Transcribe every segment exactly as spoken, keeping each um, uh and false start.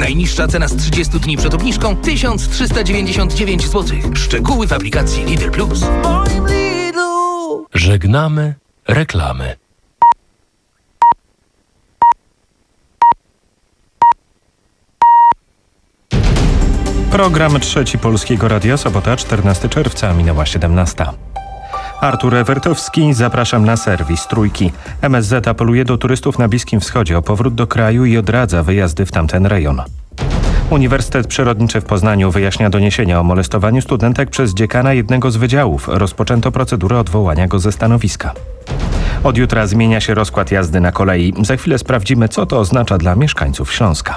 Najniższa cena z trzydziestu dni przed obniżką tysiąc trzysta dziewięćdziesiąt dziewięć złotych. Szczegóły w aplikacji Lidl Plus. Żegnamy reklamy. Program Trzeci Polskiego Radia, sobota czternastego czerwca, minęła siedemnasta. Artur Ewertowski, zapraszam na serwis Trójki. M S Z apeluje do turystów na Bliskim Wschodzie o powrót do kraju i odradza wyjazdy w tamten rejon. Uniwersytet Przyrodniczy w Poznaniu wyjaśnia doniesienia o molestowaniu studentek przez dziekana jednego z wydziałów. Rozpoczęto procedurę odwołania go ze stanowiska. Od jutra zmienia się rozkład jazdy na kolei. Za chwilę sprawdzimy, co to oznacza dla mieszkańców Śląska.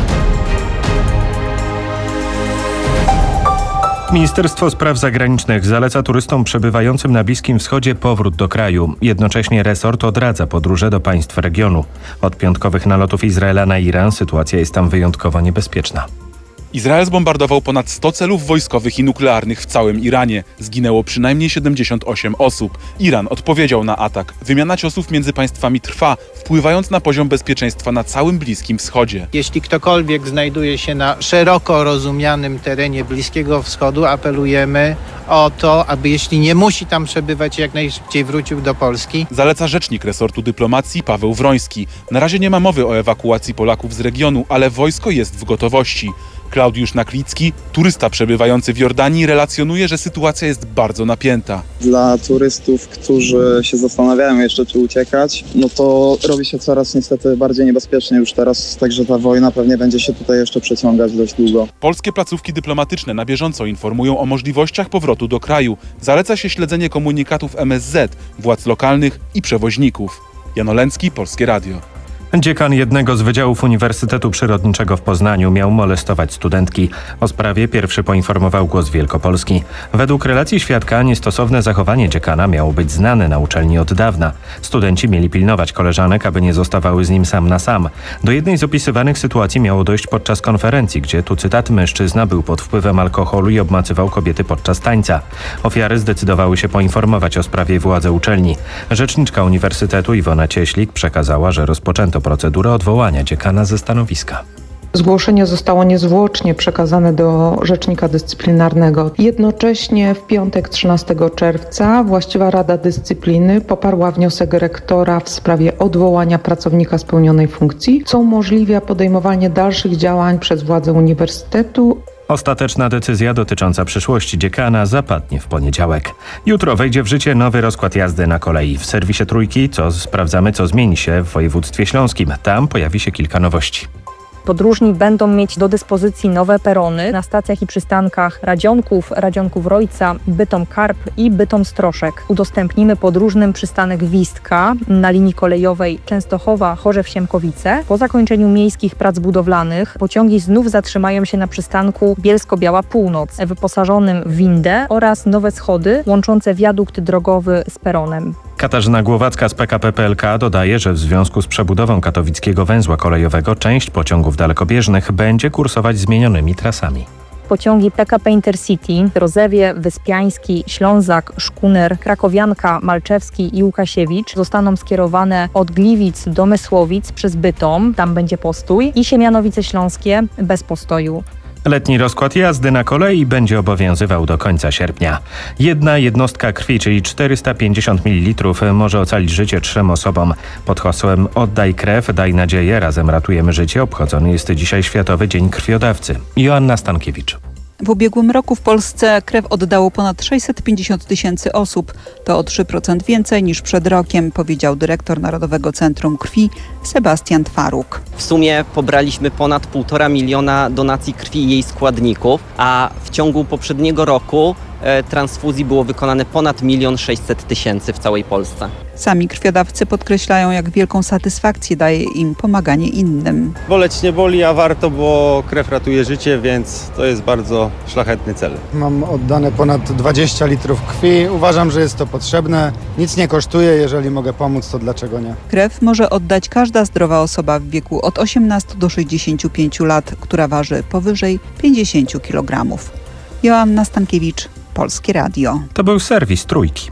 Ministerstwo Spraw Zagranicznych zaleca turystom przebywającym na Bliskim Wschodzie powrót do kraju. Jednocześnie resort odradza podróże do państw regionu. Od piątkowych nalotów Izraela na Iran sytuacja jest tam wyjątkowo niebezpieczna. Izrael zbombardował ponad sto celów wojskowych i nuklearnych w całym Iranie. Zginęło przynajmniej siedemdziesiąt osiem osób. Iran odpowiedział na atak. Wymiana ciosów między państwami trwa, wpływając na poziom bezpieczeństwa na całym Bliskim Wschodzie. Jeśli ktokolwiek znajduje się na szeroko rozumianym terenie Bliskiego Wschodu, apelujemy o to, aby jeśli nie musi tam przebywać, jak najszybciej wrócił do Polski. Zaleca rzecznik resortu dyplomacji Paweł Wroński. Na razie nie ma mowy o ewakuacji Polaków z regionu, ale wojsko jest w gotowości. Klaudiusz Naklicki, turysta przebywający w Jordanii, relacjonuje, że sytuacja jest bardzo napięta. Dla turystów, którzy się zastanawiają jeszcze, czy uciekać, no to robi się coraz niestety bardziej niebezpiecznie już teraz, także ta wojna pewnie będzie się tutaj jeszcze przeciągać dość długo. Polskie placówki dyplomatyczne na bieżąco informują o możliwościach powrotu do kraju. Zaleca się śledzenie komunikatów M S Z, władz lokalnych i przewoźników. Jan Oleński, Polskie Radio. Dziekan jednego z wydziałów Uniwersytetu Przyrodniczego w Poznaniu miał molestować studentki. O sprawie pierwszy poinformował Głos Wielkopolski. Według relacji świadka niestosowne zachowanie dziekana miało być znane na uczelni od dawna. Studenci mieli pilnować koleżanek, aby nie zostawały z nim sam na sam. Do jednej z opisywanych sytuacji miało dojść podczas konferencji, gdzie, tu cytat, mężczyzna był pod wpływem alkoholu i obmacywał kobiety podczas tańca. Ofiary zdecydowały się poinformować o sprawie władze uczelni. Rzeczniczka Uniwersytetu Iwona Cieślik przekazała, że rozpoczęto procedurę odwołania dziekana ze stanowiska. Zgłoszenie zostało niezwłocznie przekazane do Rzecznika Dyscyplinarnego. Jednocześnie w piątek trzynastego czerwca właściwa Rada Dyscypliny poparła wniosek rektora w sprawie odwołania pracownika z pełnionej funkcji, co umożliwia podejmowanie dalszych działań przez władze uniwersytetu. Ostateczna decyzja dotycząca przyszłości dziekana zapadnie w poniedziałek. Jutro wejdzie w życie nowy rozkład jazdy na kolei. W serwisie Trójki co sprawdzamy, co zmieni się w województwie śląskim. Tam pojawi się kilka nowości. Podróżni będą mieć do dyspozycji nowe perony na stacjach i przystankach Radzionków, Radzionków-Rojca, Bytom-Karp i Bytom-Stroszek. Udostępnimy podróżnym przystanek Wistka na linii kolejowej Częstochowa-Chorzew-Siemkowice. Po zakończeniu miejskich prac budowlanych pociągi znów zatrzymają się na przystanku Bielsko-Biała Północ, wyposażonym w windę oraz nowe schody łączące wiadukt drogowy z peronem. Katarzyna Głowacka z P K P P L K dodaje, że w związku z przebudową katowickiego węzła kolejowego część pociągów dalekobieżnych będzie kursować zmienionymi trasami. Pociągi P K P Intercity, Rozewie, Wyspiański, Ślązak, Szkuner, Krakowianka, Malczewski i Łukasiewicz zostaną skierowane od Gliwic do Mysłowic przez Bytom, tam będzie postój, i Siemianowice Śląskie bez postoju. Letni rozkład jazdy na kolei będzie obowiązywał do końca sierpnia. Jedna jednostka krwi, czyli czterysta pięćdziesiąt mililitrów, może ocalić życie trzem osobom. Pod hasłem Oddaj krew, daj nadzieję, razem ratujemy życie obchodzony jest dzisiaj Światowy Dzień Krwiodawcy. Joanna Stankiewicz. W ubiegłym roku w Polsce krew oddało ponad sześćset pięćdziesiąt tysięcy osób. To o trzy procent więcej niż przed rokiem, powiedział dyrektor Narodowego Centrum Krwi Sebastian Twaruk. W sumie pobraliśmy ponad półtora miliona donacji krwi i jej składników, a w ciągu poprzedniego roku e, transfuzji było wykonane ponad milion sześćset tysięcy w całej Polsce. Sami krwiodawcy podkreślają, jak wielką satysfakcję daje im pomaganie innym. Boleć nie boli, a warto, bo krew ratuje życie, więc to jest bardzo szlachetny cel. Mam oddane ponad dwadzieścia litrów krwi. Uważam, że jest to potrzebne. Nic nie kosztuje, jeżeli mogę pomóc, to dlaczego nie? Krew może oddać każda zdrowa osoba w wieku od osiemnastu do sześćdziesięciu pięciu lat, która waży powyżej pięćdziesięciu kilogramów. Joanna Stankiewicz, Polskie Radio. To był serwis Trójki.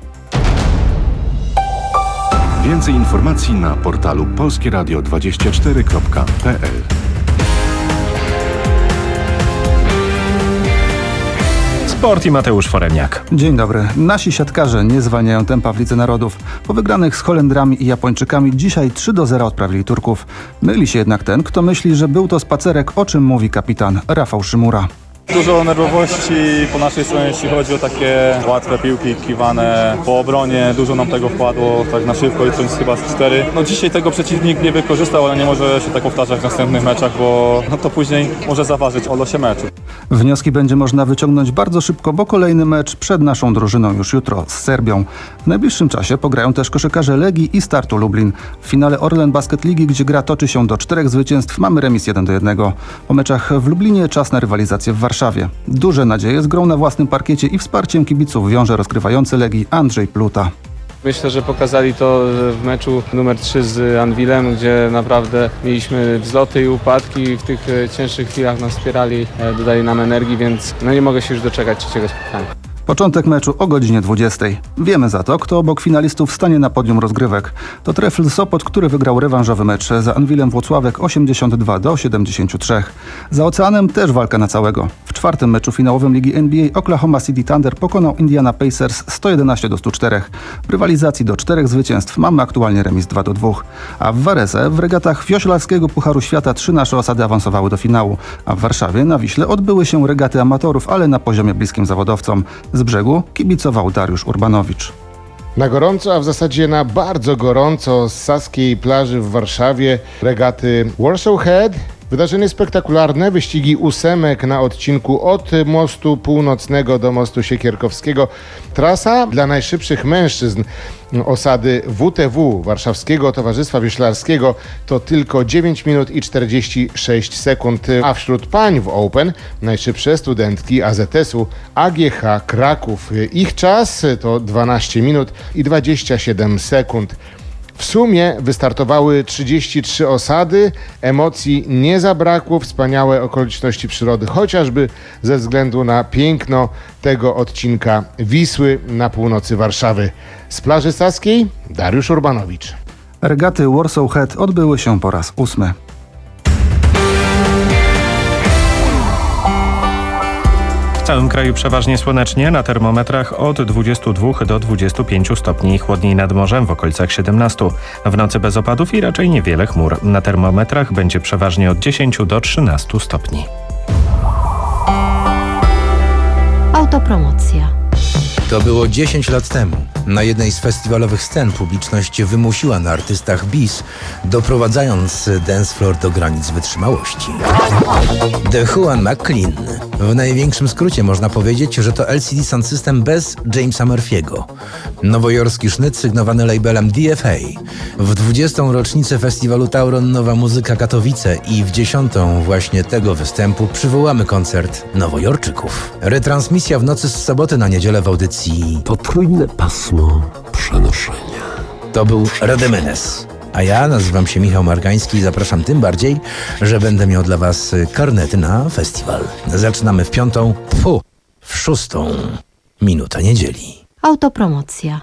Więcej informacji na portalu polskieradio dwadzieścia cztery kropka p l. Sport i Mateusz Foremniak. Dzień dobry. Nasi siatkarze nie zwalniają tempa w Lidze Narodów. Po wygranych z Holendrami i Japończykami dzisiaj trzy do zera odprawili Turków. Myli się jednak ten, kto myśli, że był to spacerek, o czym mówi kapitan Rafał Szymura. Dużo nerwowości po naszej stronie, jeśli chodzi o takie łatwe piłki kiwane po obronie. Dużo nam tego wpadło tak na szybko i to jest chyba z cztery. No dzisiaj tego przeciwnik nie wykorzystał, ale nie może się tak powtarzać w następnych meczach, bo no to później może zaważyć o losie meczu. Wnioski będzie można wyciągnąć bardzo szybko, bo kolejny mecz przed naszą drużyną już jutro z Serbią. W najbliższym czasie pograją też koszykarze Legii i Startu Lublin. W finale Orlen Basket Ligi, gdzie gra toczy się do czterech zwycięstw, mamy remis jeden do jednego. Po meczach w Lublinie czas na rywalizację w Warszawie. Duże nadzieje z grą na własnym parkiecie i wsparciem kibiców wiąże rozgrywający Legii Andrzej Pluta. Myślę, że pokazali to w meczu numer trzy z Anwilem, gdzie naprawdę mieliśmy wzloty i upadki i w tych cięższych chwilach nas wspierali, dodali nam energii, więc no nie mogę się już doczekać trzeciego spotkania. Początek meczu o godzinie dwudziestej. Wiemy za to, kto obok finalistów stanie na podium rozgrywek. To Trefl Sopot, który wygrał rewanżowy mecz za Anwilem Włocławek osiemdziesiąt dwa do siedemdziesięciu trzech. Za oceanem też walka na całego. W czwartym meczu finałowym Ligi N B A Oklahoma City Thunder pokonał Indiana Pacers sto jedenaście do stu czterech. W rywalizacji do czterech zwycięstw mamy aktualnie remis dwa do dwóch. A w Varese w regatach Wioślarskiego Pucharu Świata trzy nasze osady awansowały do finału. A w Warszawie na Wiśle odbyły się regaty amatorów, ale na poziomie bliskim zawodowcom. Z brzegu kibicował Dariusz Urbanowicz. Na gorąco, a w zasadzie na bardzo gorąco z Saskiej plaży w Warszawie regaty Warsaw Head. Wydarzenie spektakularne, wyścigi ósemek na odcinku od mostu północnego do mostu Siekierkowskiego. Trasa dla najszybszych mężczyzn osady W T W Warszawskiego Towarzystwa Wioślarskiego to tylko dziewięć minut i czterdzieści sześć sekund, a wśród pań w Open najszybsze studentki A Z S-u A G H Kraków. Ich czas to dwanaście minut i dwadzieścia siedem sekund. W sumie wystartowały trzydzieści trzy osady, emocji nie zabrakło, wspaniałe okoliczności przyrody, chociażby ze względu na piękno tego odcinka Wisły na północy Warszawy. Z plaży saskiej Dariusz Urbanowicz. Regaty Warsaw Head odbyły się po raz ósmy. W całym kraju przeważnie słonecznie, na termometrach od dwudziestu dwóch do dwudziestu pięciu stopni, chłodniej nad morzem w okolicach siedemnastu. W nocy bez opadów i raczej niewiele chmur. Na termometrach będzie przeważnie od dziesięciu do trzynastu stopni. Autopromocja. To było dziesięć lat temu. Na jednej z festiwalowych scen publiczność wymusiła na artystach bis, doprowadzając dance floor do granic wytrzymałości. The Juan McLean. W największym skrócie można powiedzieć, że to L C D Sound System bez Jamesa Murphy'ego. Nowojorski sznyt sygnowany labelem D F A. W dwudziestą rocznicę festiwalu Tauron Nowa Muzyka Katowice i w dziesiątą właśnie tego występu przywołamy koncert Nowojorczyków. Retransmisja w nocy z soboty na niedzielę w audycji Potrójne pasmo przenoszenia. To był Rademenes. A ja nazywam się Michał Margański i zapraszam tym bardziej, że będę miał dla Was karnety na festiwal. Zaczynamy w piątą, fu, w szóstą minutę niedzieli. Autopromocja.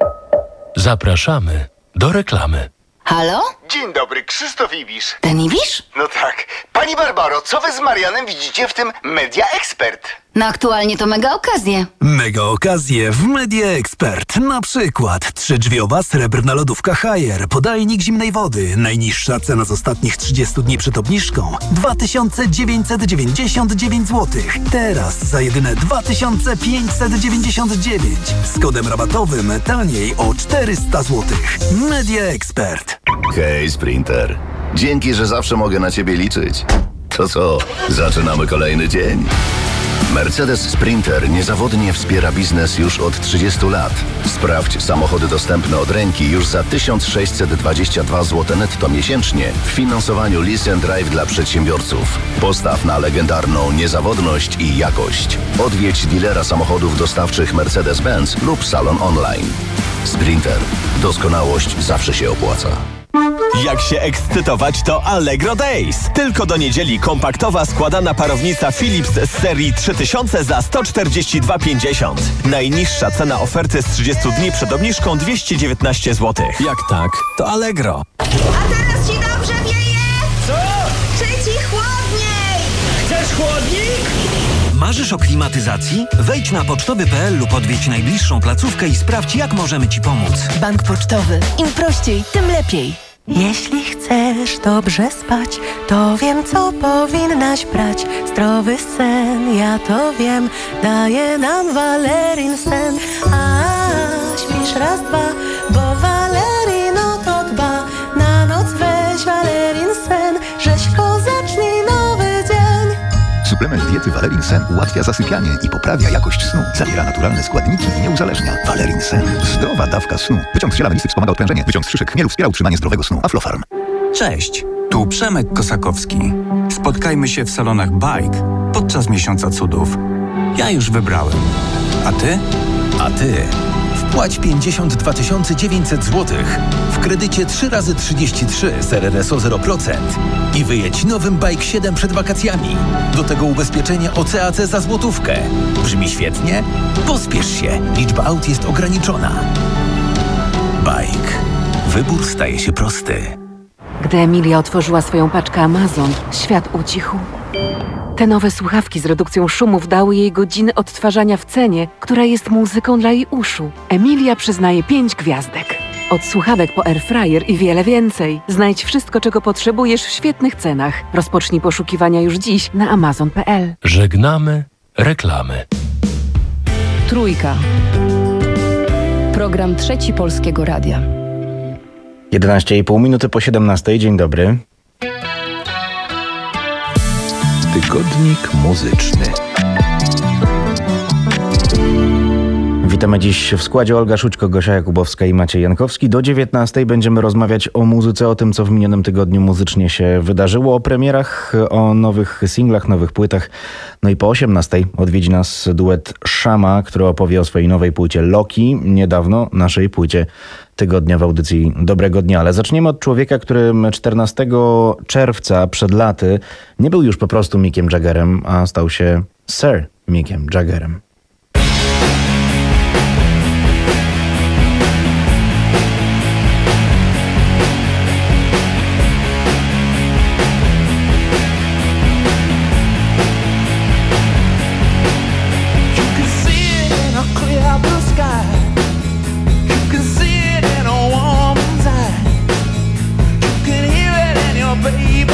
Zapraszamy do reklamy. Halo? Dzień dobry, Krzysztof Ibisz. Ten Ibisz? No tak. Pani Barbaro, co wy z Marianem widzicie w tym Media Expert? No aktualnie to mega okazje. Mega okazje w Media Expert. Na przykład trzydrzwiowa srebrna lodówka Haier, podajnik zimnej wody. Najniższa cena z ostatnich trzydziestu dni przed obniżką dwa tysiące dziewięćset dziewięćdziesiąt dziewięć złotych. Teraz za jedyne dwa tysiące pięćset dziewięćdziesiąt dziewięć. Z kodem rabatowym taniej o czterysta złotych. Media Expert. Hej, Sprinter. Dzięki, że zawsze mogę na ciebie liczyć. To co, zaczynamy kolejny dzień. Mercedes Sprinter niezawodnie wspiera biznes już od trzydziestu lat. Sprawdź samochody dostępne od ręki już za tysiąc sześćset dwadzieścia dwa złote netto miesięcznie w finansowaniu Lease and Drive dla przedsiębiorców. Postaw na legendarną niezawodność i jakość. Odwiedź dealera samochodów dostawczych Mercedes-Benz lub salon online. Sprinter. Doskonałość zawsze się opłaca. Jak się ekscytować, to Allegro Days. Tylko do niedzieli kompaktowa składana parownica Philips z serii trzy tysiące za sto czterdzieści dwa pięćdziesiąt. Najniższa cena oferty z trzydziestu dni przed obniżką dwieście dziewiętnaście złotych. Jak tak, to Allegro. A teraz ci dobrze wieje? Co? Czy ci chłodniej? Chcesz chłodnik? Marzysz o klimatyzacji? Wejdź na pocztowy kropka p l lub odwiedź najbliższą placówkę i sprawdź, jak możemy Ci pomóc. Bank Pocztowy. Im prościej, tym lepiej. Jeśli chcesz dobrze spać, to wiem, co powinnaś brać. Zdrowy sen, ja to wiem, daje nam Valerin sen. A śpisz raz, dwa, bo Valerino to dba. Na noc weź Valerin sen, rzeźko zacznij nowy dzień. Suplement diety Valerin Sen ułatwia zasypianie i poprawia jakość snu. Zawiera naturalne składniki i nie uzależnia. Valerin Sen. Zdrowa dawka snu. Wyciąg z ziela melisy wspomaga odprężenie. Wyciąg z szyszek chmielu wspiera utrzymanie zdrowego snu. Aflofarm. Cześć, tu Przemek Kosakowski. Spotkajmy się w salonach Bike podczas Miesiąca Cudów. Ja już wybrałem. A ty? A ty? Wpłać pięćdziesiąt dwa tysiące dziewięćset złotych w kredycie trzy razy trzydzieści trzy z R R S o zero procent i wyjedź nowym Bike siedem przed wakacjami. Do tego ubezpieczenie O C A C za złotówkę. Brzmi świetnie? Pospiesz się. Liczba aut jest ograniczona. Bike. Wybór staje się prosty. Gdy Emilia otworzyła swoją paczkę Amazon, świat ucichł. Te nowe słuchawki z redukcją szumów dały jej godziny odtwarzania w cenie, która jest muzyką dla jej uszu. Emilia przyznaje pięć gwiazdek. Od słuchawek po airfryer i wiele więcej. Znajdź wszystko, czego potrzebujesz w świetnych cenach. Rozpocznij poszukiwania już dziś na amazon kropka p l. Żegnamy reklamy. Trójka. Program Trzeci Polskiego Radia. jedenaście i pół minuty po siedemnastej. Dzień dobry. Tygodnik muzyczny. Witamy dziś w składzie Olga Szućko, Gosia Jakubowska i Maciej Jankowski. Do dziewiętnastej będziemy rozmawiać o muzyce, o tym, co w minionym tygodniu muzycznie się wydarzyło, o premierach, o nowych singlach, nowych płytach. No i po osiemnastej odwiedzi nas duet Szama, który opowie o swojej nowej płycie Loki, niedawno naszej płycie tygodnia w audycji Dobrego Dnia. Ale zaczniemy od człowieka, który czternastego czerwca przed laty nie był już po prostu Mickiem Jaggerem, a stał się Sir Mickiem Jaggerem.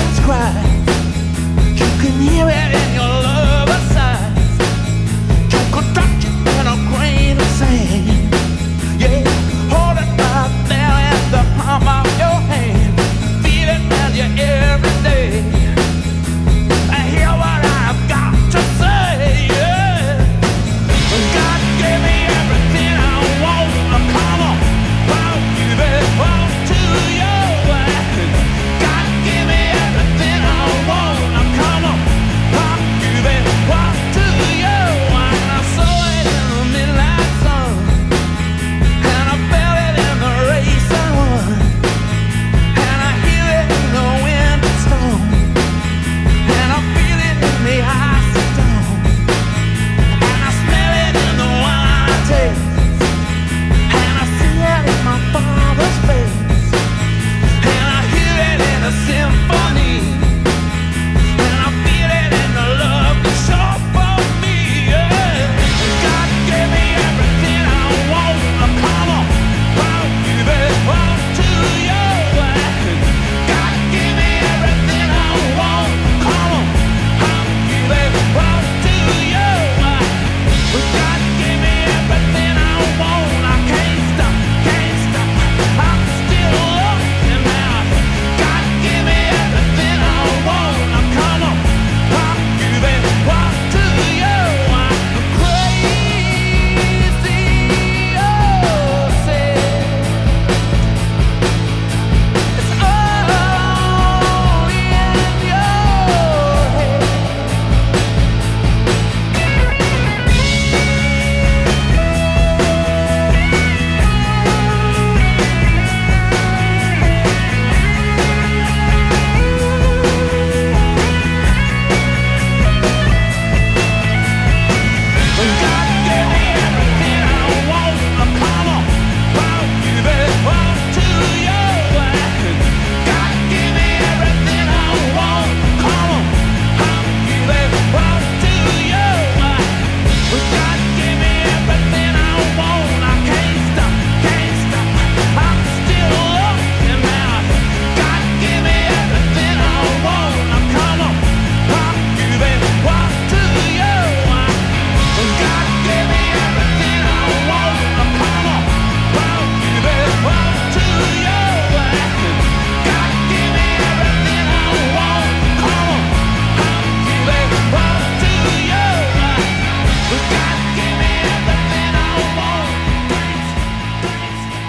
Cry. You can hear it in your lover's eyes.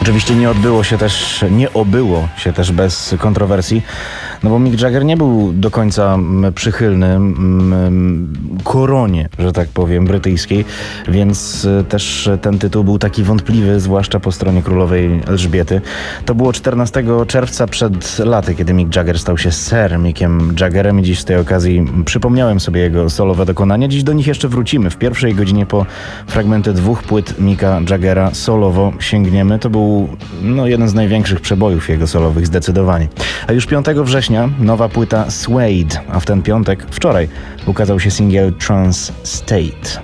Oczywiście nie odbyło się też, nie obyło się też bez kontrowersji, no bo Mick Jagger nie był do końca przychylny koronie, że tak powiem, brytyjskiej, więc też ten tytuł był taki wątpliwy, zwłaszcza po stronie królowej Elżbiety. To było czternastego czerwca przed laty, kiedy Mick Jagger stał się Sir Mickiem Jaggerem i dziś z tej okazji przypomniałem sobie jego solowe dokonania. Dziś do nich jeszcze wrócimy. W pierwszej godzinie po fragmenty dwóch płyt Micka Jaggera solowo sięgniemy. To był no, jeden z największych przebojów jego solowych, zdecydowanie. A już piątego września nowa płyta Suede, a w ten piątek, wczoraj, ukazał się singiel Trance State.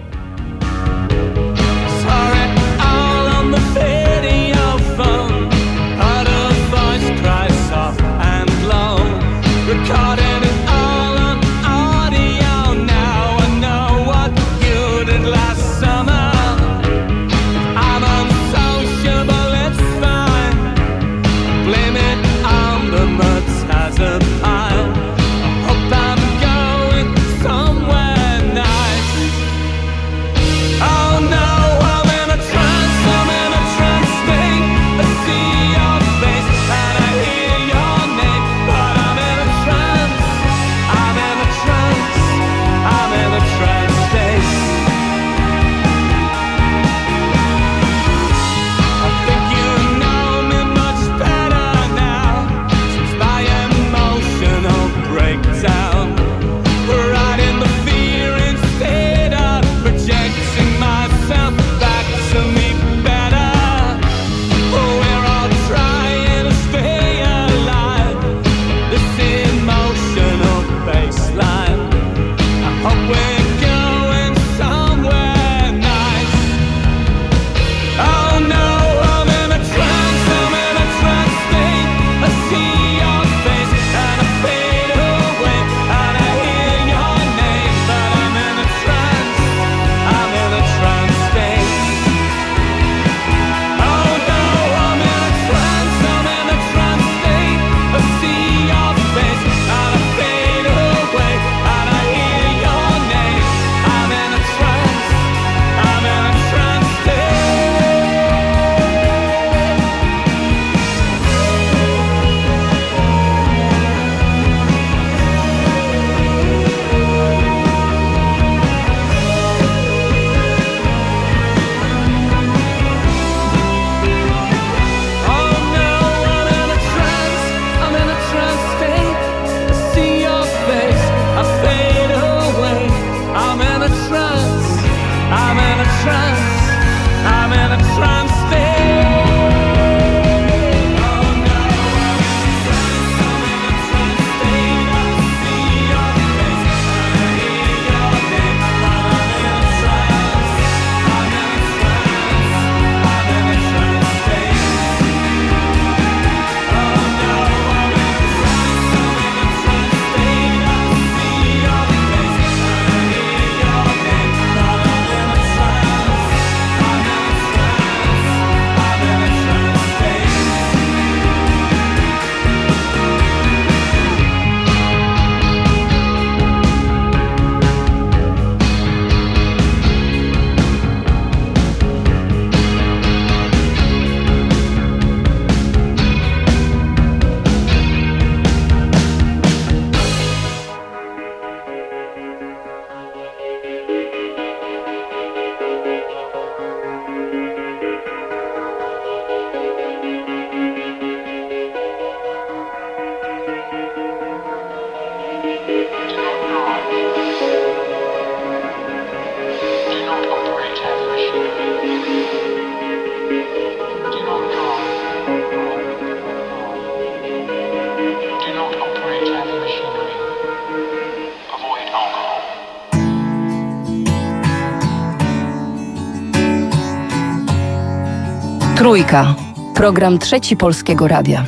Trójka. Program Trzeci Polskiego Radia.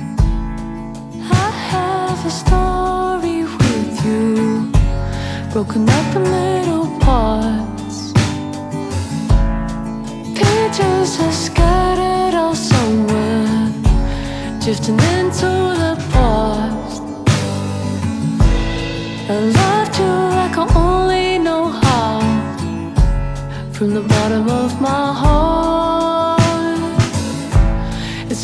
Broken up in little parts. Pages are scattered all somewhere, drifting into the past. I loved you like I only know how, from the bottom of my heart.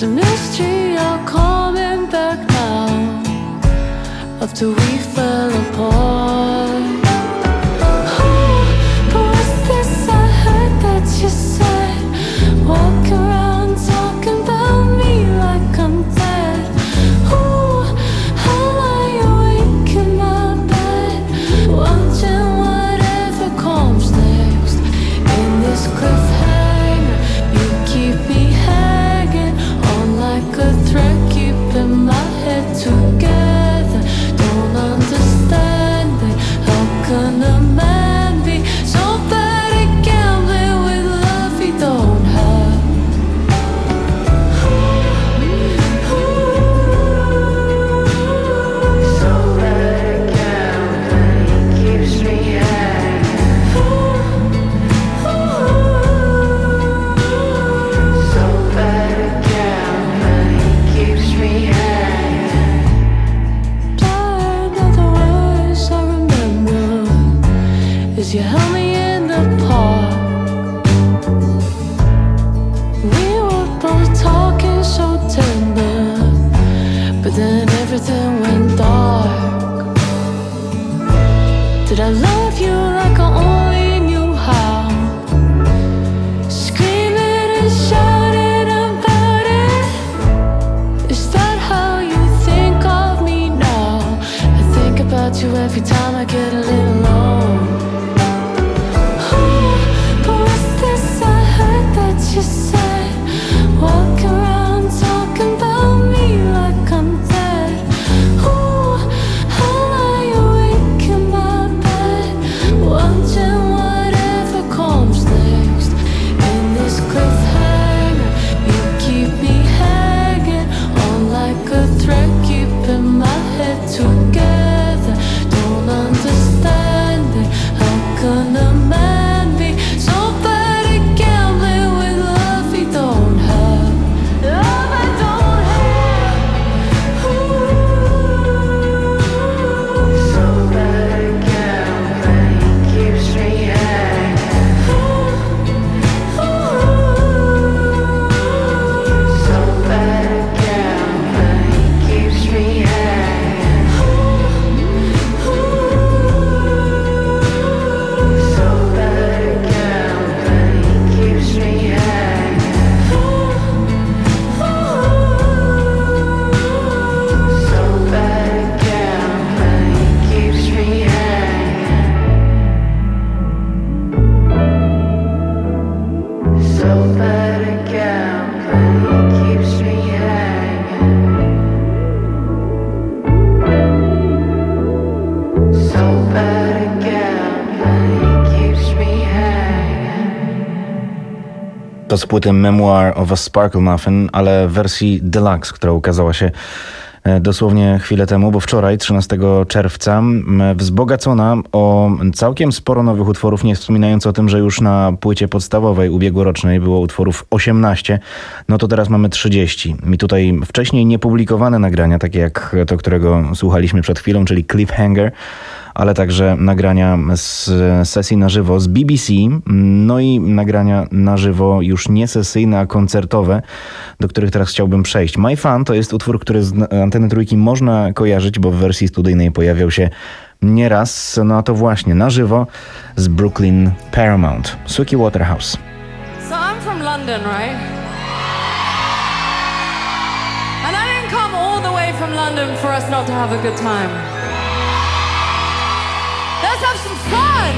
It's a mystery you're coming back now after we fell apart. Oh, but what's this I heard that you said? Walk around talking about me like I'm dead. Ooh, how lie awake in my bed, watching whatever comes next. In this cliffhanger, you keep me hanging on like a thread, keeping my head together. Don't understand it. How can a man be so bad at gambling with love he don't have? So bad at gambling, he keeps me hanging. So bad at gambling, he keeps me hanging. Tired of the words I remember as you held me in the park. We were both talking so tender, but then everything went dark. Did I love you like I only knew how? Screaming and shouting about it. Is that how you think of me now? I think about you every time I get a little low. Oh, but what's this I heard that you said? Walk around talking about me like I'm dead. Ooh, how lie awake in my bed, watching whatever comes next. In this cliffhanger, you keep me hanging on like a thread, keeping my head together. Don't understand it. How can a man be so bad at gambling with love he don't have? Love I don't have. Ooh, so bad at gambling, he keeps me hanging. So bad at gambling, he keeps me hanging. So bad at gambling, he keeps me hanging. So bad at gambling, he keeps me hanging. So bad at gambling, he keeps me hanging. So bad at gambling, he keeps me hanging. To z płyty Memoir of a Sparkle Muffin, ale w wersji deluxe, która ukazała się e, dosłownie chwilę temu, bo wczoraj, trzynastego czerwca, m, wzbogacona o całkiem sporo nowych utworów, nie wspominając o tym, że już na płycie podstawowej ubiegłorocznej było utworów osiemnaście, no to teraz mamy trzydzieści. I tutaj wcześniej niepublikowane nagrania, takie jak to, którego słuchaliśmy przed chwilą, czyli Cliffhanger, ale także nagrania z sesji na żywo z B B C, no i nagrania na żywo już nie sesyjne, a koncertowe, do których teraz chciałbym przejść. My Fun to jest utwór, który z Anteny Trójki można kojarzyć, bo w wersji studyjnej pojawiał się nieraz, no a to właśnie na żywo z Brooklyn Paramount, Suki Waterhouse. So I'm from London, right? And I didn't come all the way from London for us not to have a good time. Let's have some fun!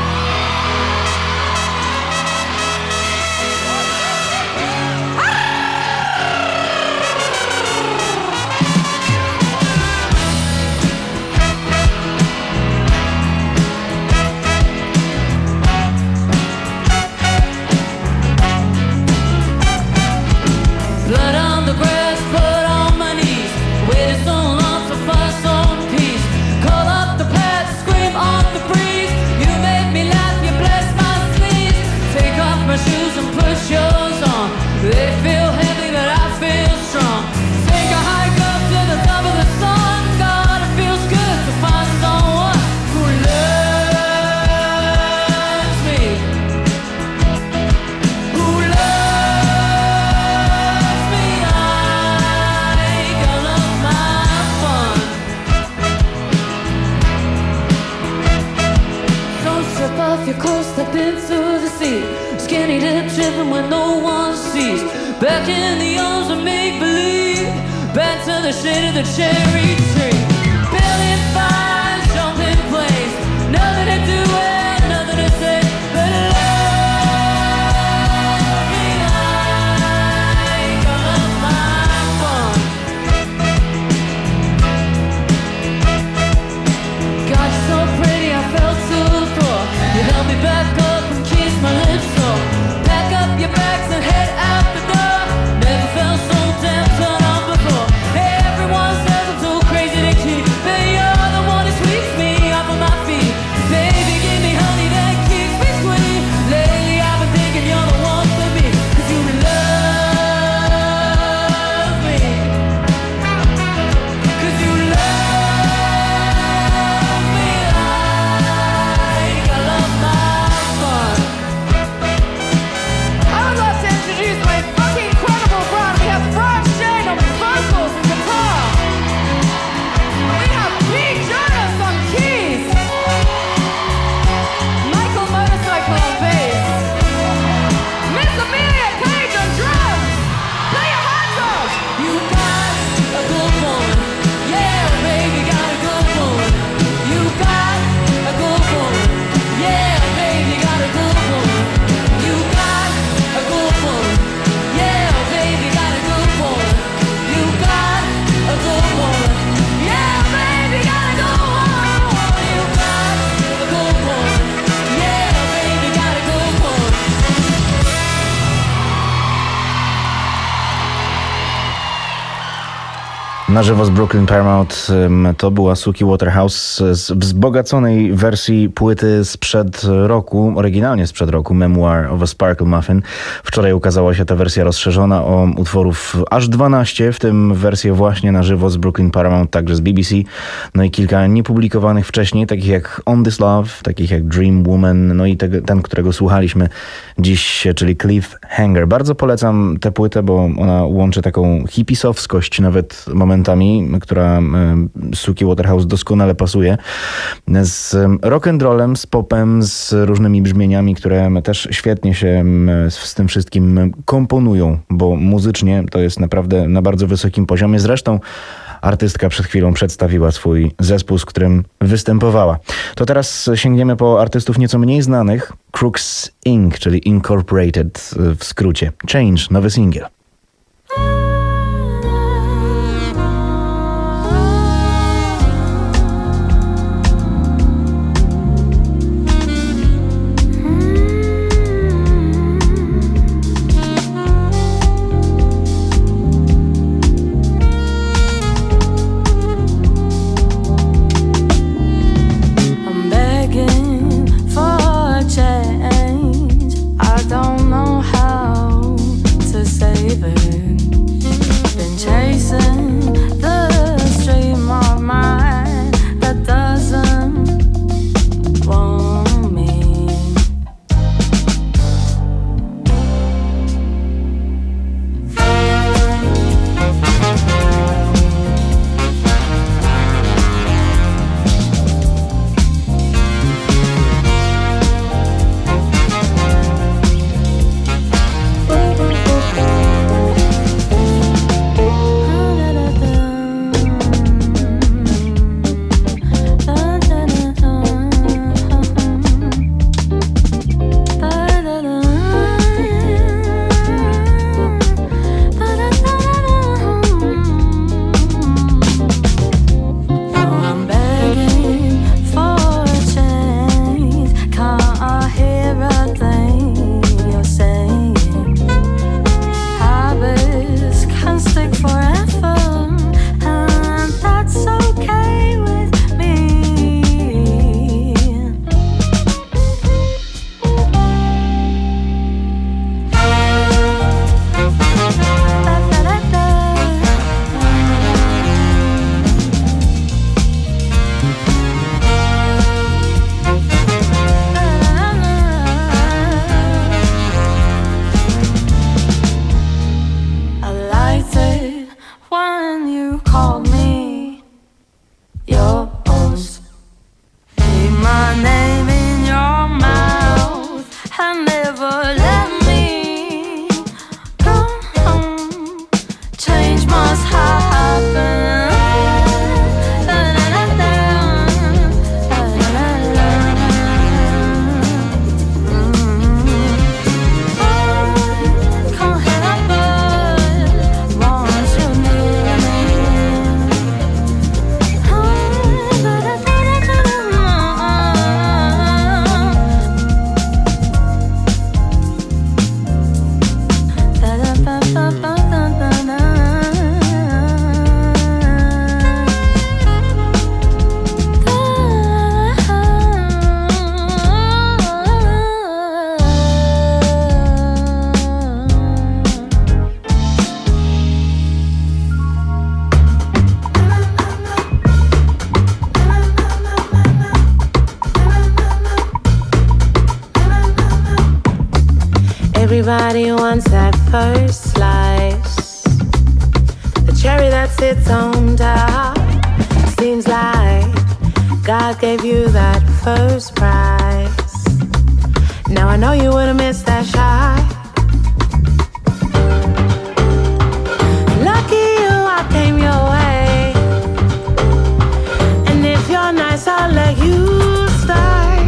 Blood on the grass, blood on my knees. Waited so long for fuss on peace. Call up the past, scream on the breeze. You made off your clothes, step into the sea. Skinny dip tripping when no one sees. Back in the arms of make-believe. Back to the shade of the cherry tree. Building fires, jumping planes. Nothing to do and nothing to say. But love me like I love my fun. God, you're so pretty, I fell to the floor. You held me back up and kissed my lips off. Pack up your bags and head out the door. Never felt so damn turned on before. Everyone says I'm too crazy to keep, but you're the one that sweeps me off of my feet. Baby, give me honey that keeps me sweet. Lately I've been thinking you're the one for me, 'cause you love me. 'Cause you love me like I love my fun. I would love to introduce my fucking incredible bride. We have Rod Shane on vocals and guitar. We have Pete Jonas on keys. Michael Motorcycle on bass. Miss Amelia Page on drums. Play your hearts out. You got a good woman. Yeah, baby, got a good woman. You got a good woman. Yeah, baby, got a good woman. You got a good woman. Yeah, baby, got a good woman. You got a good woman. Yeah, baby, got a good woman. You got a good woman. Yeah, baby, got a good woman. Na żywo z Brooklyn Paramount ym, to była Suki Waterhouse z wzbogaconej wersji płyty sprzed roku, oryginalnie sprzed roku, Memoir of a Sparkle Muffin. Wczoraj ukazała się ta wersja rozszerzona o utworów aż dwanaście, w tym wersję właśnie na żywo z Brooklyn Paramount, także z B B C. No i kilka niepublikowanych wcześniej, takich jak On This Love, takich jak Dream Woman, no i te, ten, którego słuchaliśmy dziś, czyli Cliffhanger. Bardzo polecam tę płytę, bo ona łączy taką hipisowskość nawet momentami, która Suki Waterhouse doskonale pasuje, z rock'n'rollem, z popem, z różnymi brzmieniami, które też świetnie się z tym wszystkim komponują, bo muzycznie to jest naprawdę na bardzo wysokim poziomie. Zresztą artystka przed chwilą przedstawiła swój zespół, z którym występowała. To teraz sięgniemy po artystów nieco mniej znanych. Crooks Incorporated, czyli Incorporated w skrócie. Change, nowy singiel. I'm begging for a change. I don't know how to save Everybody wants that first slice, the cherry that sits on top. Seems like God gave you that first prize. Now I know you would've missed that shot. Lucky you, I came your way. And if you're nice, I'll let you start.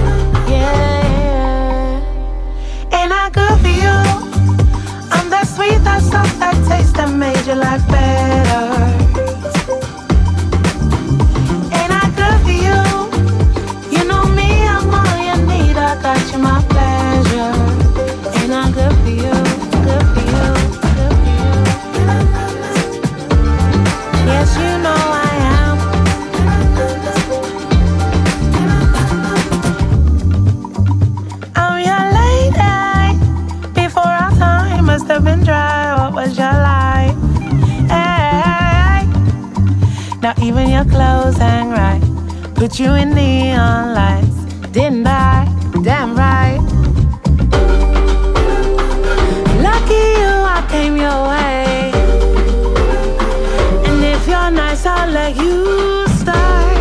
Yeah, ain't I good for you? I'm that sweet, that soft, that taste that made your life better. Ain't I good for you? You know me, I'm all you need. I got you, my pleasure. Ain't I good for you? Good for you, good for you. Yes, you know I am. I'm your lady. Before our time must have been dry. What was your life? Hey, now even your clothes hang right. Put you in neon lights. Didn't I? Damn right. Lucky you, I came your way. And if you're nice, I'll let you start.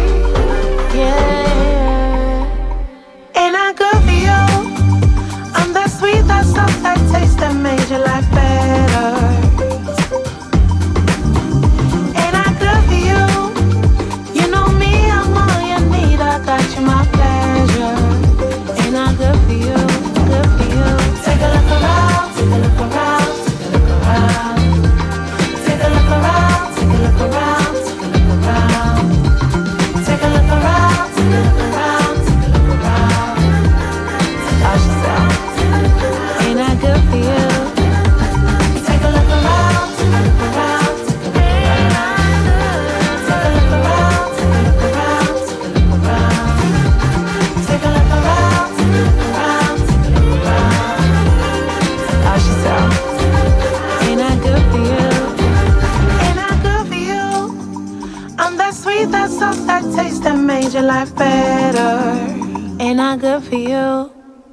Yeah, ain't I good for you? I'm that sweet, that soft, that taste that made your life better. Ain't I good for you? You know me, I'm all you need. I got you, my pleasure. Ain't I good for you? Good for you. Take a look around, take a look around, take a look around. Take a look around, take a look around, take a look around. Take a look around, take a look around, take a look around. Ask yourself, ain't I good for you? Take a look around, take a look around, take a look around. Take a look around, take a look around, take a look around. Take a look around, take a look around, take a look around. Ask yourself, ain't I good for you? Ain't I good for you? I'm that sweet, that soft, that taste that made your life better. Ain't I good for you?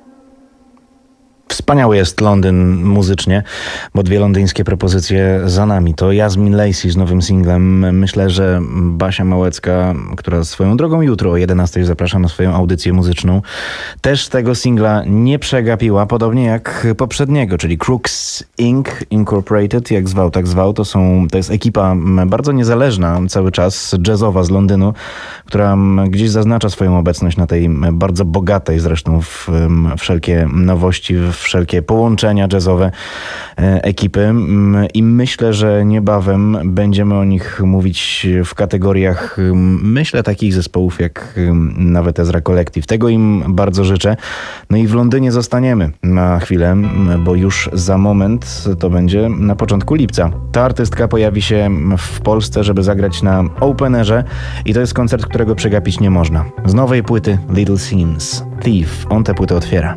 Wspaniały jest Londyn muzycznie, bo dwie londyńskie propozycje za nami. To Jasmine Lacey z nowym singlem. Myślę, że Basia Małecka, która swoją drogą jutro o jedenastej zaprasza na swoją audycję muzyczną, też tego singla nie przegapiła, podobnie jak poprzedniego, czyli Crooks Incorporated. Incorporated, jak zwał, tak zwał. To, są, to jest ekipa bardzo niezależna, cały czas jazzowa z Londynu, która gdzieś zaznacza swoją obecność na tej bardzo bogatej zresztą w wszelkie nowości, w wszelkie połączenia jazzowe ekipy i myślę, że niebawem będziemy o nich mówić w kategoriach, myślę, takich zespołów jak nawet Ezra Collective. Tego im bardzo życzę. No i w Londynie zostaniemy na chwilę, bo już za moment, to będzie na początku lipca. Ta artystka pojawi się w Polsce, żeby zagrać na Openerze i to jest koncert, którego przegapić nie można. Z nowej płyty Little Sims, Thief, on tę płytę otwiera.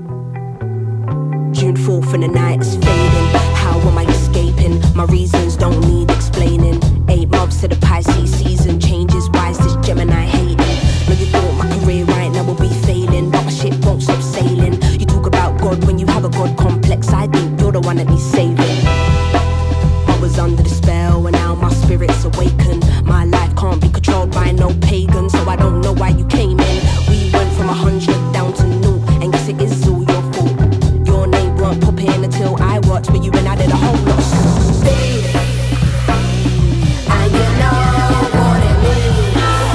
June fourth and the night is fading. How am I escaping? My reasons don't need explaining. Eight months to the Pisces season changes. Why is this Gemini hating? No, you thought my career right now will be failing, but my ship won't stop sailing. You talk about God when you have a God complex. I think you're the one that needs saving. I was under the spell and now my spirit's awakened. My life can't be controlled by no pagan, so I don't know why you came in. We went from a hundred down to naught, and guess it is all your fault. Your name weren't popping until I watched, but you and I did a whole lot. Baby, and you know what it means.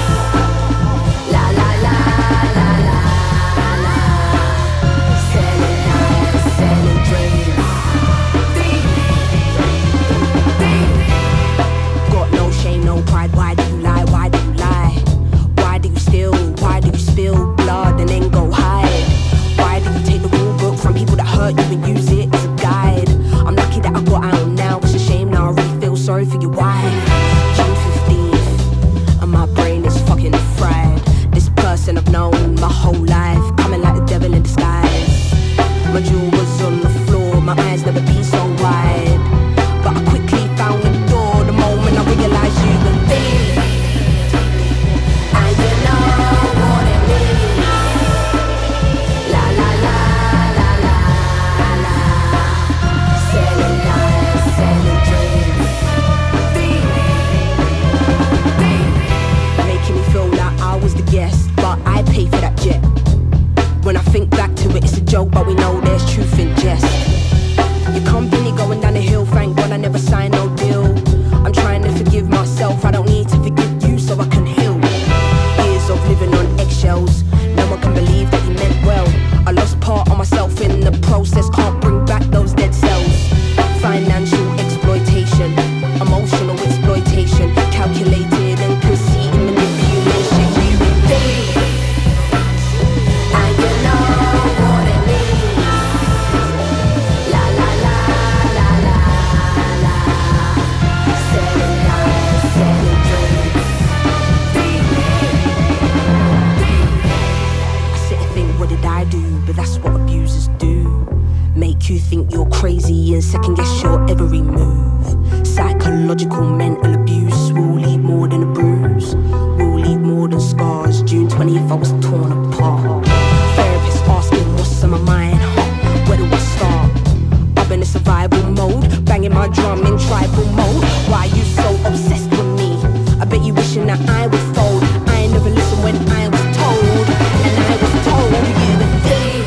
what did I do? But that's what abusers do. Make you think you're crazy and second guess your every move. Psychological mental abuse will leave more than a bruise, will leave more than scars. June twentieth I was torn apart. Therapist asking what's on my mind, where do I start? I'm in a survival mode, banging my drum in tribal mode. Why are you so obsessed with me? I bet you wishing that I would fold. I ain't never listened when I was told, and I was told you the thief,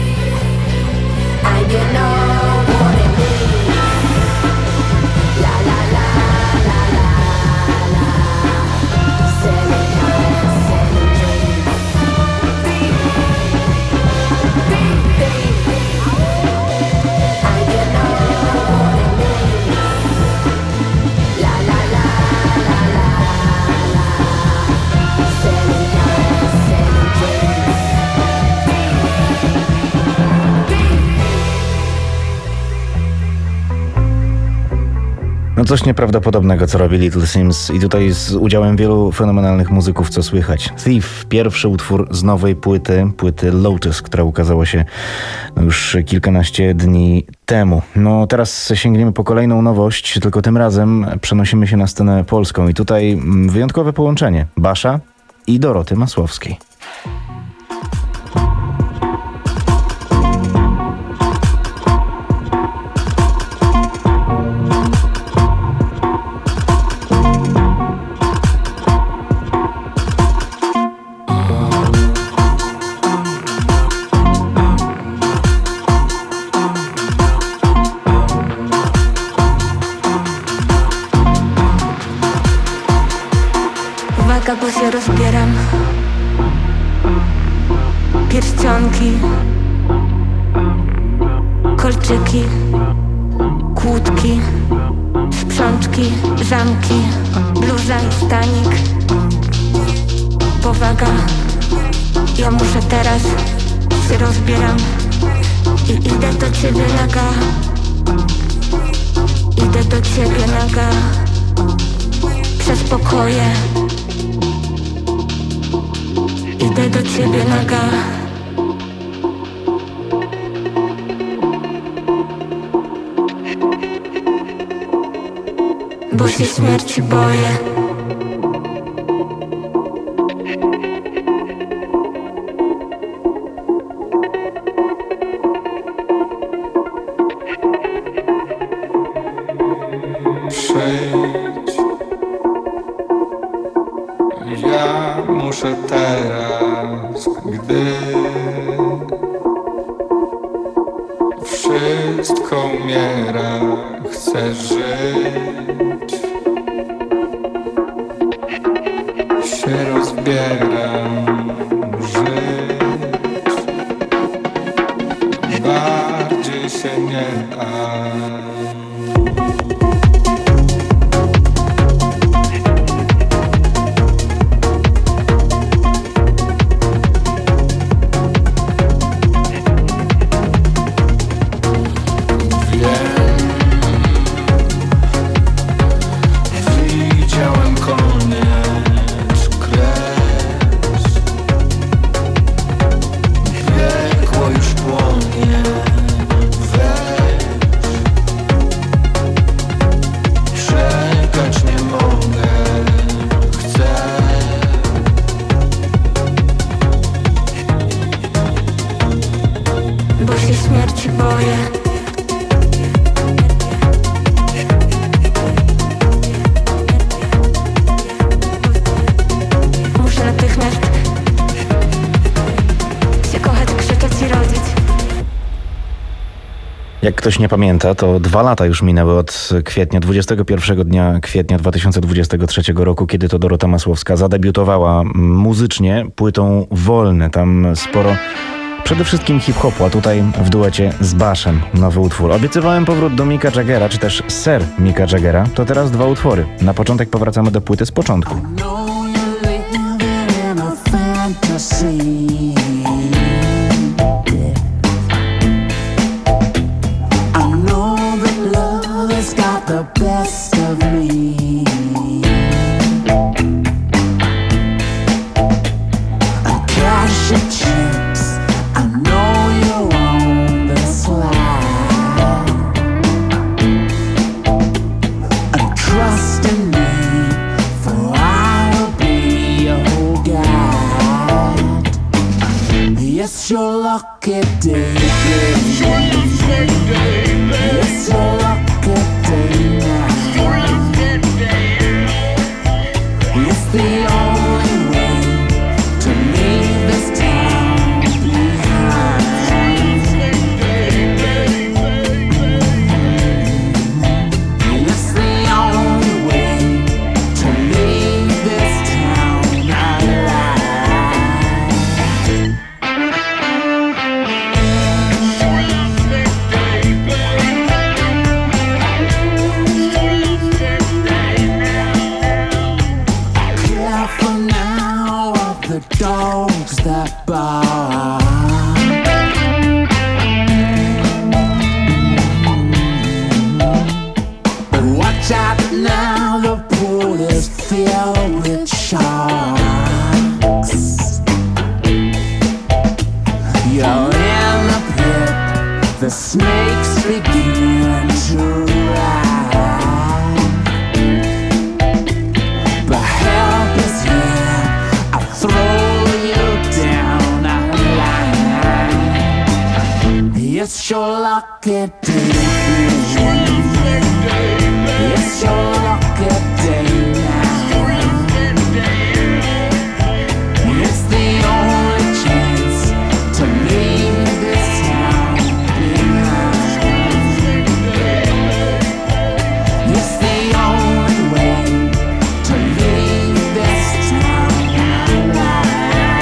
and you know what it means. La la la la la la. Selling lies, selling dreams. Thief, thief, thief, and you know what it means. La la la la la la. Selling lies, selling dreams. No coś nieprawdopodobnego, co robi Little Sims i tutaj z udziałem wielu fenomenalnych muzyków, co słychać. Thief, pierwszy utwór z nowej płyty, płyty Lotus, która ukazała się już kilkanaście dni temu. No teraz sięgniemy po kolejną nowość, tylko tym razem przenosimy się na scenę polską i tutaj wyjątkowe połączenie Basza i Doroty Masłowskiej. Uwaga, bo się rozbieram. Pierścionki, kolczyki, kłódki, sprzączki, zamki, bluza i stanik. Powaga, ja muszę teraz, się rozbieram i idę do ciebie naga. Idę do ciebie naga, przez pokoje. Idę do ciebie naga. Bo się śmierci boję. Przyjdź, ja muszę teraz, gdy wszystko umiera, chcę żyć, się rozbieram, żyć, bardziej się nie da. Jak ktoś nie pamięta, to dwa lata już minęły od kwietnia, dwudziestego pierwszego dnia kwietnia dwa tysiące dwudziestego trzeciego roku, kiedy to Dorota Masłowska zadebiutowała muzycznie płytą Wolny. Tam sporo przede wszystkim hip-hopu, a tutaj w duecie z Baszem nowy utwór. Obiecywałem powrót do Micka Jaggera, czy też Sir Micka Jaggera. To teraz dwa utwory. Na początek powracamy do płyty z początku. It's your lucky day, baby. It's your lucky day now. It's the only way to leave this town behind. It's the only way to leave this town alive. Careful now of the dogs that bark. But watch out now, the pool is filled with sharks. You're in the pit, the snakes begin to rise. But help is here, I'll throw you down a line. It's your lucky day. It's your lucky day now. It's the only chance to leave this town behind. It's the only way to leave this town alive.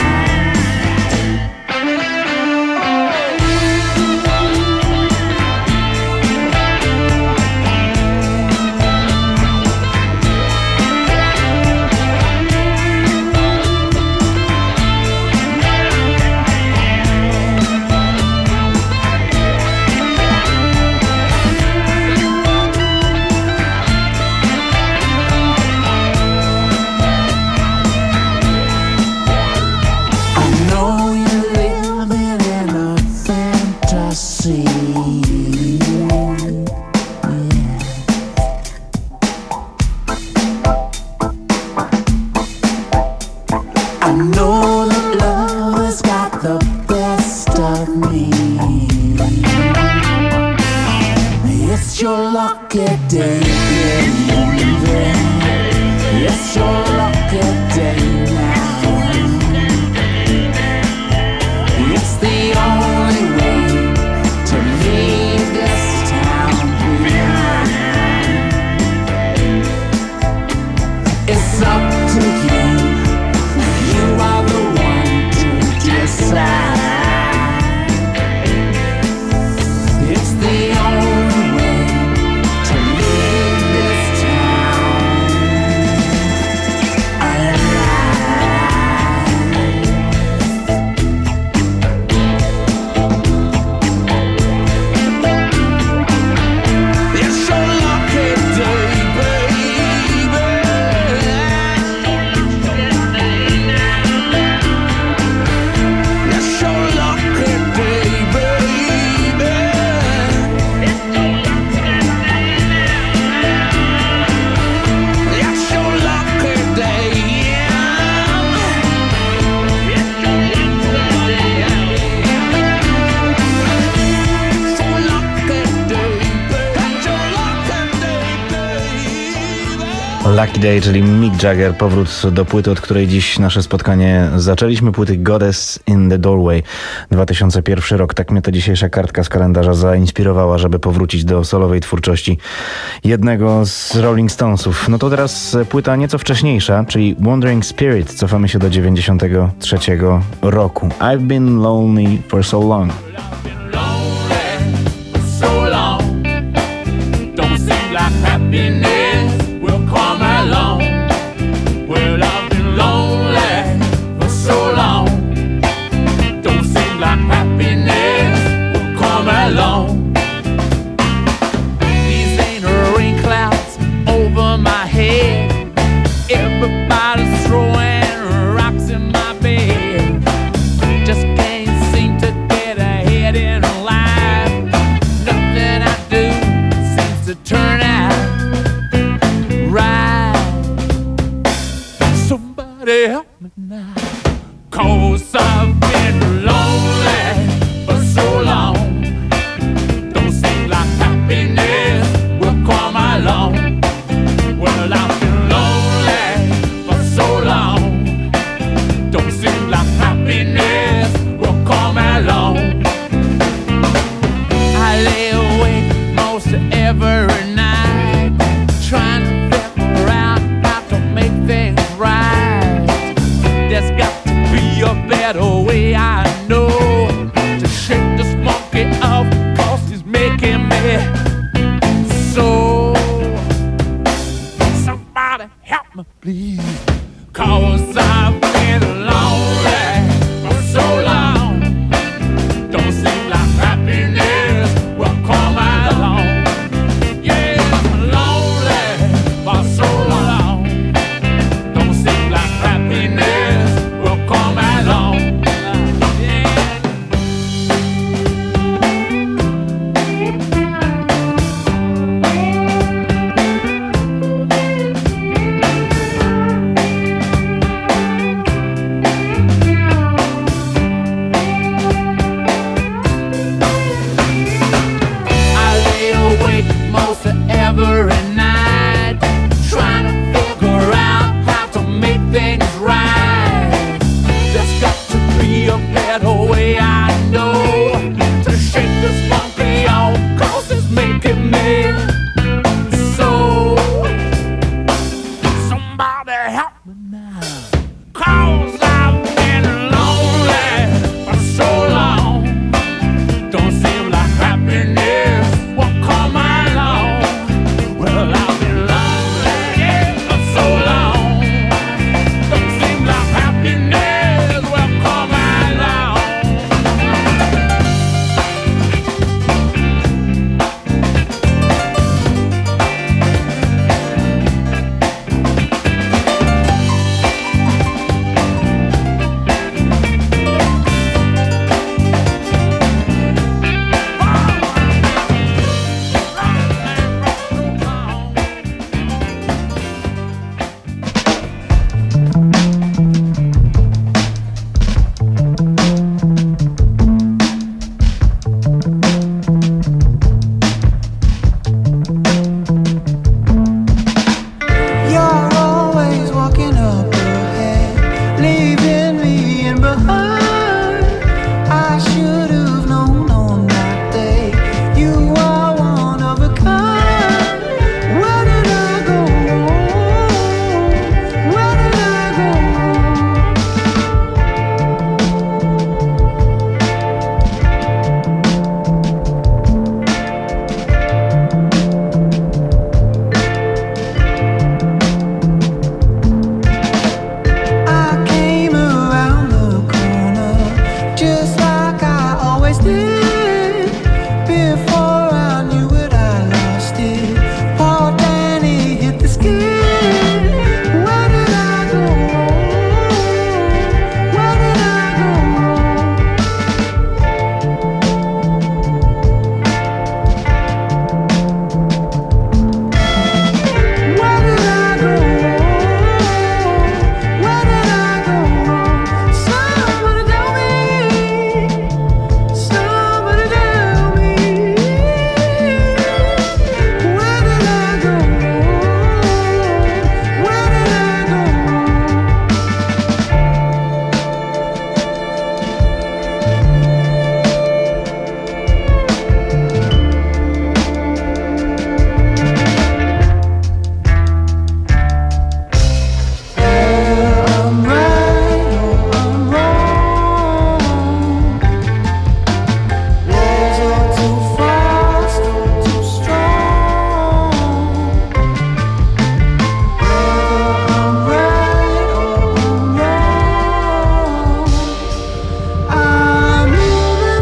I know you're living in a fantasy. I know that love has got the best of me. It's your lucky day, baby. It's your lucky day now. It's the only way to leave this town behind. It's up to you. You are the one to decide. It's the only way to leave this town alive. It's your lucky day, baby. It's your lucky day, baby. It's your lucky day, yeah. It's your lucky day. It's your lucky day, baby. It's your lucky day, baby. Lucky Day, czyli Mick Jagger, powrót do płyty, od której dziś nasze spotkanie zaczęliśmy, płyty Goddess in the Doorway, dwa tysiące pierwszy rok. Tak mnie ta dzisiejsza kartka z kalendarza zainspirowała, żeby powrócić do solowej twórczości jednego z Rolling Stonesów. No to teraz płyta nieco wcześniejsza, czyli Wandering Spirit. Cofamy się do dziewięćdziesiątego trzeciego roku. I've been lonely for so long. So long, don't seem like happiness will come along. Well, I've been lonely for so long, don't seem like happiness will come along. These ain't rain clouds over my head, everybody's throwing rocks in my bed. Just can't seem to get ahead in life. Nothing I do seems to turn out right. Somebody help me now, 'cause I've been lonely it. Before I knew it, I lost it. Poor Danny hit the skid. Where did I go wrong? Where did I go wrong? Where did I go wrong? Where did I go wrong? Somebody tell me. Somebody tell me. Where did I go wrong? Where did I go wrong? I'm right or I'm wrong. Was I too fast or too strong? Whether I'm right or I'm wrong, I'm moving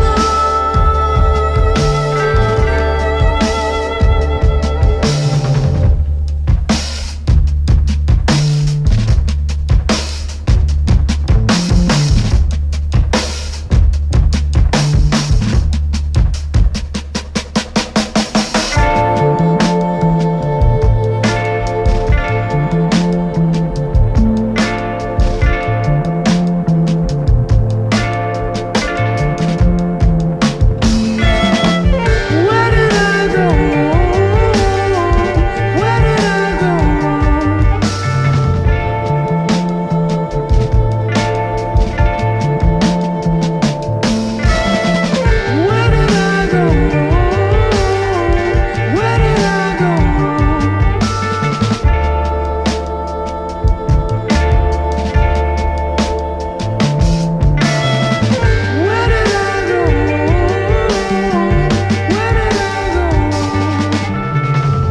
Where did I go wrong? Where did I go wrong? Where did I go wrong? Where did I go wrong? Where did I go wrong? Where did I go wrong?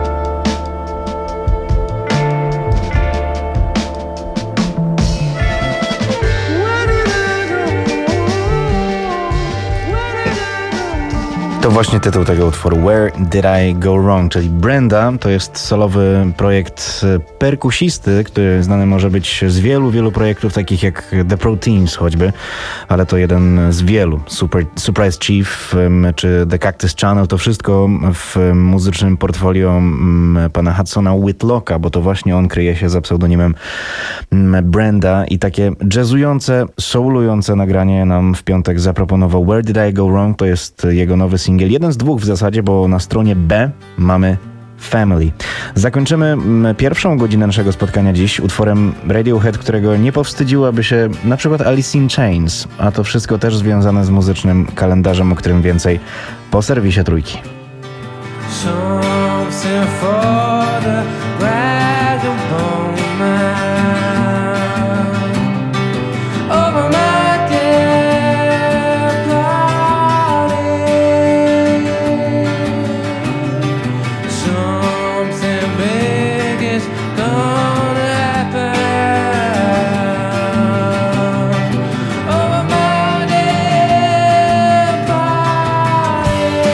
Where did I go wrong? Where did I go? To właśnie tytuł tego utworu Where Did I Go Wrong, czyli Brenda. To jest solowy projekt perkusisty, który znany może być z wielu, wielu projektów takich jak The Proteins choćby, ale to jeden z wielu. Super, Surprise Chief em, czy The Cactus Channel, to wszystko w muzycznym portfolio em, pana Hudsona Whitlocka, bo to właśnie on kryje się za pseudonimem em, Brenda i takie jazzujące, soulujące nagranie nam w piątek zaproponował Where Did I Go Wrong. To jest jego nowy singiel, jeden z dwóch w zasadzie, bo na stronie B mamy Family. Zakończymy mm, pierwszą godzinę naszego spotkania dziś utworem Radiohead, którego nie powstydziłaby się na przykład Alice in Chains, a to wszystko też związane z muzycznym kalendarzem, o którym więcej po serwisie Trójki. Something for the vagabond man over my dead body. Something big is gonna happen over my dead body.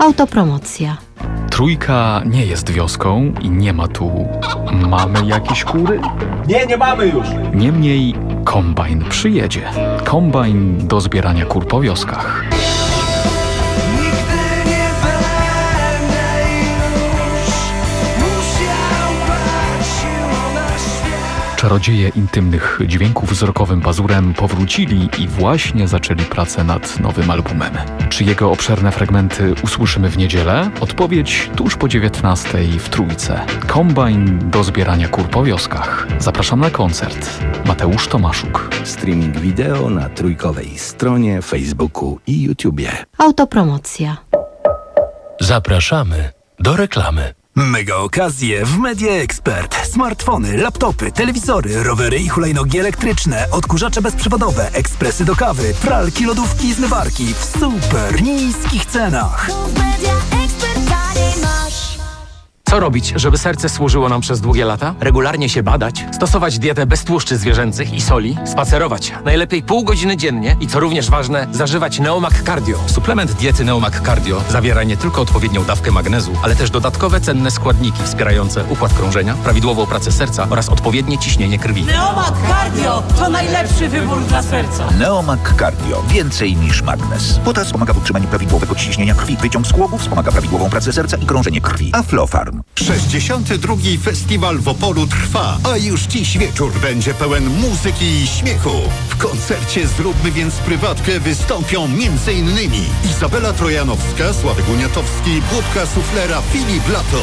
Autopromocja. Trójka nie jest wioską i nie ma tu... Mamy jakieś kury? Nie, nie mamy już. Niemniej kombajn przyjedzie. Kombajn do zbierania kur po wioskach. Czarodzieje intymnych dźwięków wzrokowym pazurem powrócili i właśnie zaczęli pracę nad nowym albumem. Czy jego obszerne fragmenty usłyszymy w niedzielę? Odpowiedź tuż po dziewiętnastej w Trójce. Kombajn do zbierania kur po wioskach. Zapraszam na koncert. Mateusz Tomaszuk. Streaming wideo na trójkowej stronie, Facebooku i YouTubie. Autopromocja. Zapraszamy do reklamy. Mega okazje w Media Expert. Smartfony, laptopy, telewizory, rowery i hulajnogi elektryczne, odkurzacze bezprzewodowe, ekspresy do kawy, pralki, lodówki i zmywarki w super niskich cenach. Co robić, żeby serce służyło nam przez długie lata? Regularnie się badać, stosować dietę bez tłuszczy zwierzęcych i soli, spacerować, najlepiej pół godziny dziennie i co również ważne, zażywać Neomag Cardio. Suplement diety Neomag Cardio zawiera nie tylko odpowiednią dawkę magnezu, ale też dodatkowe cenne składniki wspierające układ krążenia, prawidłową pracę serca oraz odpowiednie ciśnienie krwi. Neomag Cardio to najlepszy wybór dla serca. Neomag Cardio. Więcej niż magnez. Potas pomaga w utrzymaniu prawidłowego ciśnienia krwi. Wyciąg z kłobów wspomaga prawidłową pracę serca i krążenie krwi. Aflofarm. sześćdziesiąty drugi Festiwal w Opolu trwa, a już dziś wieczór będzie pełen muzyki i śmiechu. W koncercie Zróbmy więc prywatkę wystąpią między innymi Izabela Trojanowska, Sławek Uniatowski, Budka Suflera, Filip Lato.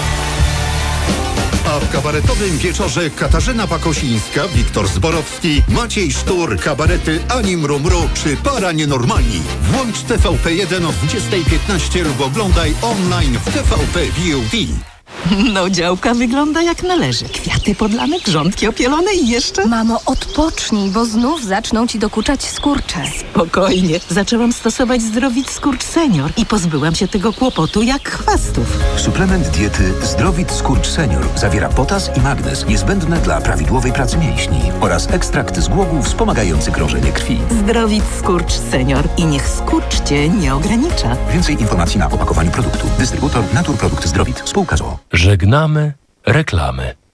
A w kabaretowym wieczorze Katarzyna Pakosińska, Wiktor Zborowski, Maciej Sztur, kabarety Ani Mru Mru czy Para Nienormalni. Włącz T V P jeden o dwudziesta piętnaście lub oglądaj online w T V P V O D. No, działka wygląda jak należy. Kwiaty podlane, grządki opielone i jeszcze... Mamo, odpocznij, bo znów zaczną ci dokuczać skurcze. Spokojnie. Zaczęłam stosować Zdrowit Skurcz Senior i pozbyłam się tego kłopotu jak chwastów. Suplement diety Zdrowit Skurcz Senior zawiera potas i magnez niezbędne dla prawidłowej pracy mięśni oraz ekstrakt z głogów wspomagający krążenie krwi. Zdrowit Skurcz Senior i niech skurcz cię nie ogranicza. Więcej informacji na opakowaniu produktu. Dystrybutor Naturprodukt Zdrowit. Spółka z o o. Żegnamy reklamy.